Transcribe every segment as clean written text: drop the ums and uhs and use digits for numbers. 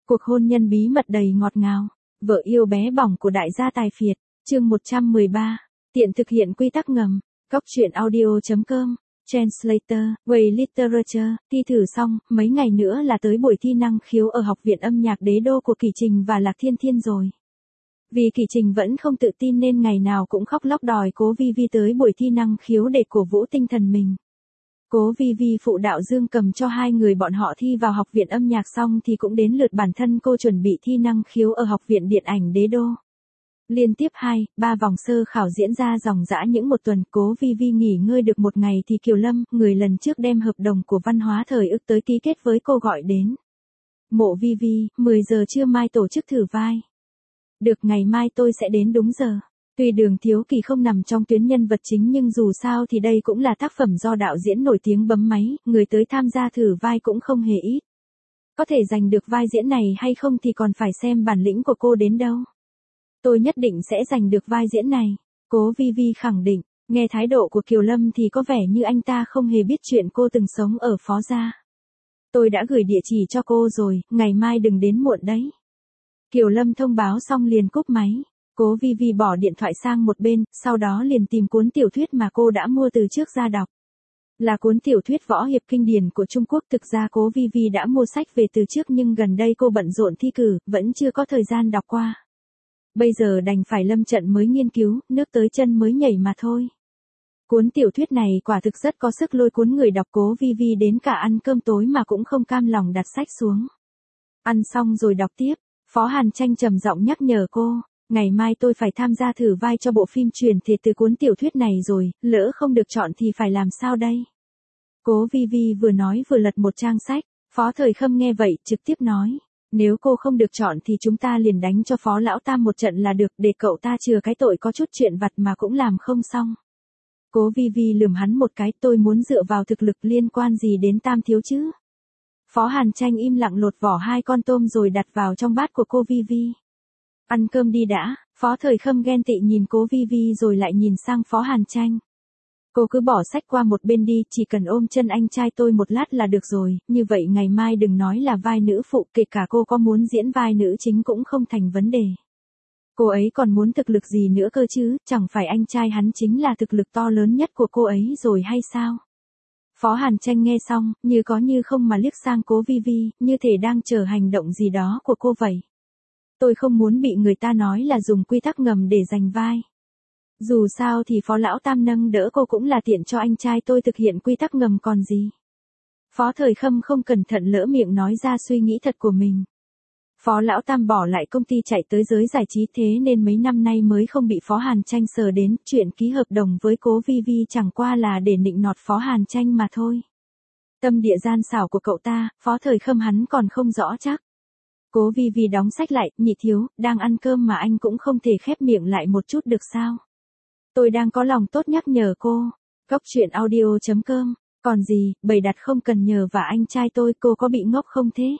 Cuộc hôn nhân bí mật đầy ngọt ngào, vợ yêu bé bỏng của đại gia tài phiệt, chương 113, tiện thực hiện quy tắc ngầm, góc truyện audio.com, Translator, Way Literature, thi thử xong, mấy ngày nữa là tới buổi thi năng khiếu ở Học viện âm nhạc Đế Đô của Kỳ Trình và Lạc Thiên Thiên rồi. Vì Kỳ Trình vẫn không tự tin nên ngày nào cũng khóc lóc đòi Cố Vi Vi tới buổi thi năng khiếu để cổ vũ tinh thần mình. Cố Vi Vi phụ đạo Dương Cầm cho hai người bọn họ thi vào Học viện âm nhạc xong thì cũng đến lượt bản thân cô chuẩn bị thi năng khiếu ở Học viện Điện ảnh Đế Đô. Liên tiếp 2-3 vòng sơ khảo diễn ra ròng rã những một tuần, Cố Vi Vi nghỉ ngơi được một ngày thì Kiều Lâm, người lần trước đem hợp đồng của Văn hóa thời ức tới ký kết với cô gọi đến. Mộ Vi Vi, 10 giờ trưa mai tổ chức thử vai. Được, ngày mai tôi sẽ đến đúng giờ. Tuy Đường Thiếu Kỳ không nằm trong tuyến nhân vật chính nhưng dù sao thì đây cũng là tác phẩm do đạo diễn nổi tiếng bấm máy, người tới tham gia thử vai cũng không hề ít. Có thể giành được vai diễn này hay không thì còn phải xem bản lĩnh của cô đến đâu. Tôi nhất định sẽ giành được vai diễn này, Cố Vi Vi khẳng định. Nghe thái độ của Kiều Lâm thì có vẻ như anh ta không hề biết chuyện cô từng sống ở Phó Gia. Tôi đã gửi địa chỉ cho cô rồi, ngày mai đừng đến muộn đấy. Kiều Lâm thông báo xong liền cúp máy. Cố Vi Vi bỏ điện thoại sang một bên, sau đó liền tìm cuốn tiểu thuyết mà cô đã mua từ trước ra đọc. Là cuốn tiểu thuyết võ hiệp kinh điển của Trung Quốc. Thực ra Cố Vi Vi đã mua sách về từ trước nhưng gần đây cô bận rộn thi cử, vẫn chưa có thời gian đọc qua. Bây giờ đành phải lâm trận mới nghiên cứu, nước tới chân mới nhảy mà thôi. Cuốn tiểu thuyết này quả thực rất có sức lôi cuốn người đọc. Cố Vi Vi đến cả ăn cơm tối mà cũng không cam lòng đặt sách xuống. Ăn xong rồi đọc tiếp, Phó Hàn Tranh trầm giọng nhắc nhở cô. Ngày mai tôi phải tham gia thử vai cho bộ phim truyền thể từ cuốn tiểu thuyết này rồi, lỡ không được chọn thì phải làm sao đây? Cố Vi Vi vừa nói vừa lật một trang sách, Phó Thời Khâm nghe vậy trực tiếp nói, nếu cô không được chọn thì chúng ta liền đánh cho Phó Lão Tam một trận là được, để cậu ta chừa cái tội có chút chuyện vặt mà cũng làm không xong. Cố Vi Vi lườm hắn một cái, tôi muốn dựa vào thực lực, liên quan gì đến Tam thiếu chứ? Phó Hàn Tranh im lặng lột vỏ 2 con tôm rồi đặt vào trong bát của cô Vi Vi. Ăn cơm đi đã, Phó Thời Khâm ghen tị nhìn Cố Vi Vi rồi lại nhìn sang Phó Hàn Tranh. Cô cứ bỏ sách qua một bên đi, chỉ cần ôm chân anh trai tôi một lát là được rồi, như vậy ngày mai đừng nói là vai nữ phụ, kể cả cô có muốn diễn vai nữ chính cũng không thành vấn đề. Cô ấy còn muốn thực lực gì nữa cơ chứ, chẳng phải anh trai hắn chính là thực lực to lớn nhất của cô ấy rồi hay sao? Phó Hàn Tranh nghe xong, như có như không mà liếc sang Cố Vi Vi, như thể đang chờ hành động gì đó của cô vậy. Tôi không muốn bị người ta nói là dùng quy tắc ngầm để giành vai. Dù sao thì Phó Lão Tam nâng đỡ cô cũng là tiện cho anh trai tôi thực hiện quy tắc ngầm còn gì. Phó Thời Khâm không cẩn thận lỡ miệng nói ra suy nghĩ thật của mình. Phó Lão Tam bỏ lại công ty chạy tới giới giải trí, thế nên mấy năm nay mới không bị Phó Hàn Tranh sờ đến. Chuyện ký hợp đồng với Cố Vi Vi chẳng qua là để nịnh nọt Phó Hàn Tranh mà thôi. Tâm địa gian xảo của cậu ta, Phó Thời Khâm hắn còn không rõ chắc. Cố Vi Vi đóng sách lại, nhị thiếu, đang ăn cơm mà anh cũng không thể khép miệng lại một chút được sao? Tôi đang có lòng tốt nhắc nhở cô. Góc truyện audio.com, còn gì, bày đặt không cần nhờ và anh trai tôi, cô có bị ngốc không thế?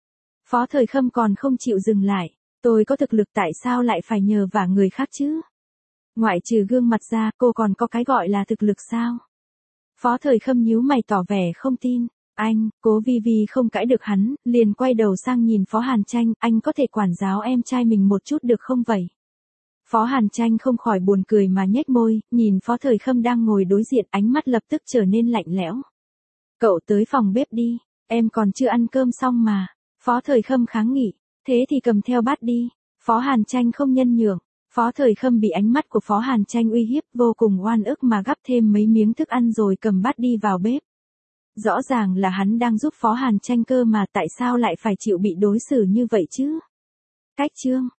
Phó Thời Khâm còn không chịu dừng lại, tôi có thực lực tại sao lại phải nhờ vả người khác chứ? Ngoại trừ gương mặt ra, cô còn có cái gọi là thực lực sao? Phó Thời Khâm nhíu mày tỏ vẻ không tin. Anh, Cố Vi Vi không cãi được hắn, liền quay đầu sang nhìn Phó Hàn Tranh, anh có thể quản giáo em trai mình một chút được không vậy? Phó Hàn Tranh không khỏi buồn cười mà nhếch môi, nhìn Phó Thời Khâm đang ngồi đối diện, ánh mắt lập tức trở nên lạnh lẽo. Cậu tới phòng bếp đi, em còn chưa ăn cơm xong mà. Phó Thời Khâm kháng nghị, thế thì cầm theo bát đi. Phó Hàn Tranh không nhân nhượng. Phó Thời Khâm bị ánh mắt của Phó Hàn Tranh uy hiếp, vô cùng oan ức mà gắp thêm mấy miếng thức ăn rồi cầm bát đi vào bếp. Rõ ràng là hắn đang giúp Phó Hàn Tranh cơ mà, tại sao lại phải chịu bị đối xử như vậy chứ? Cách chương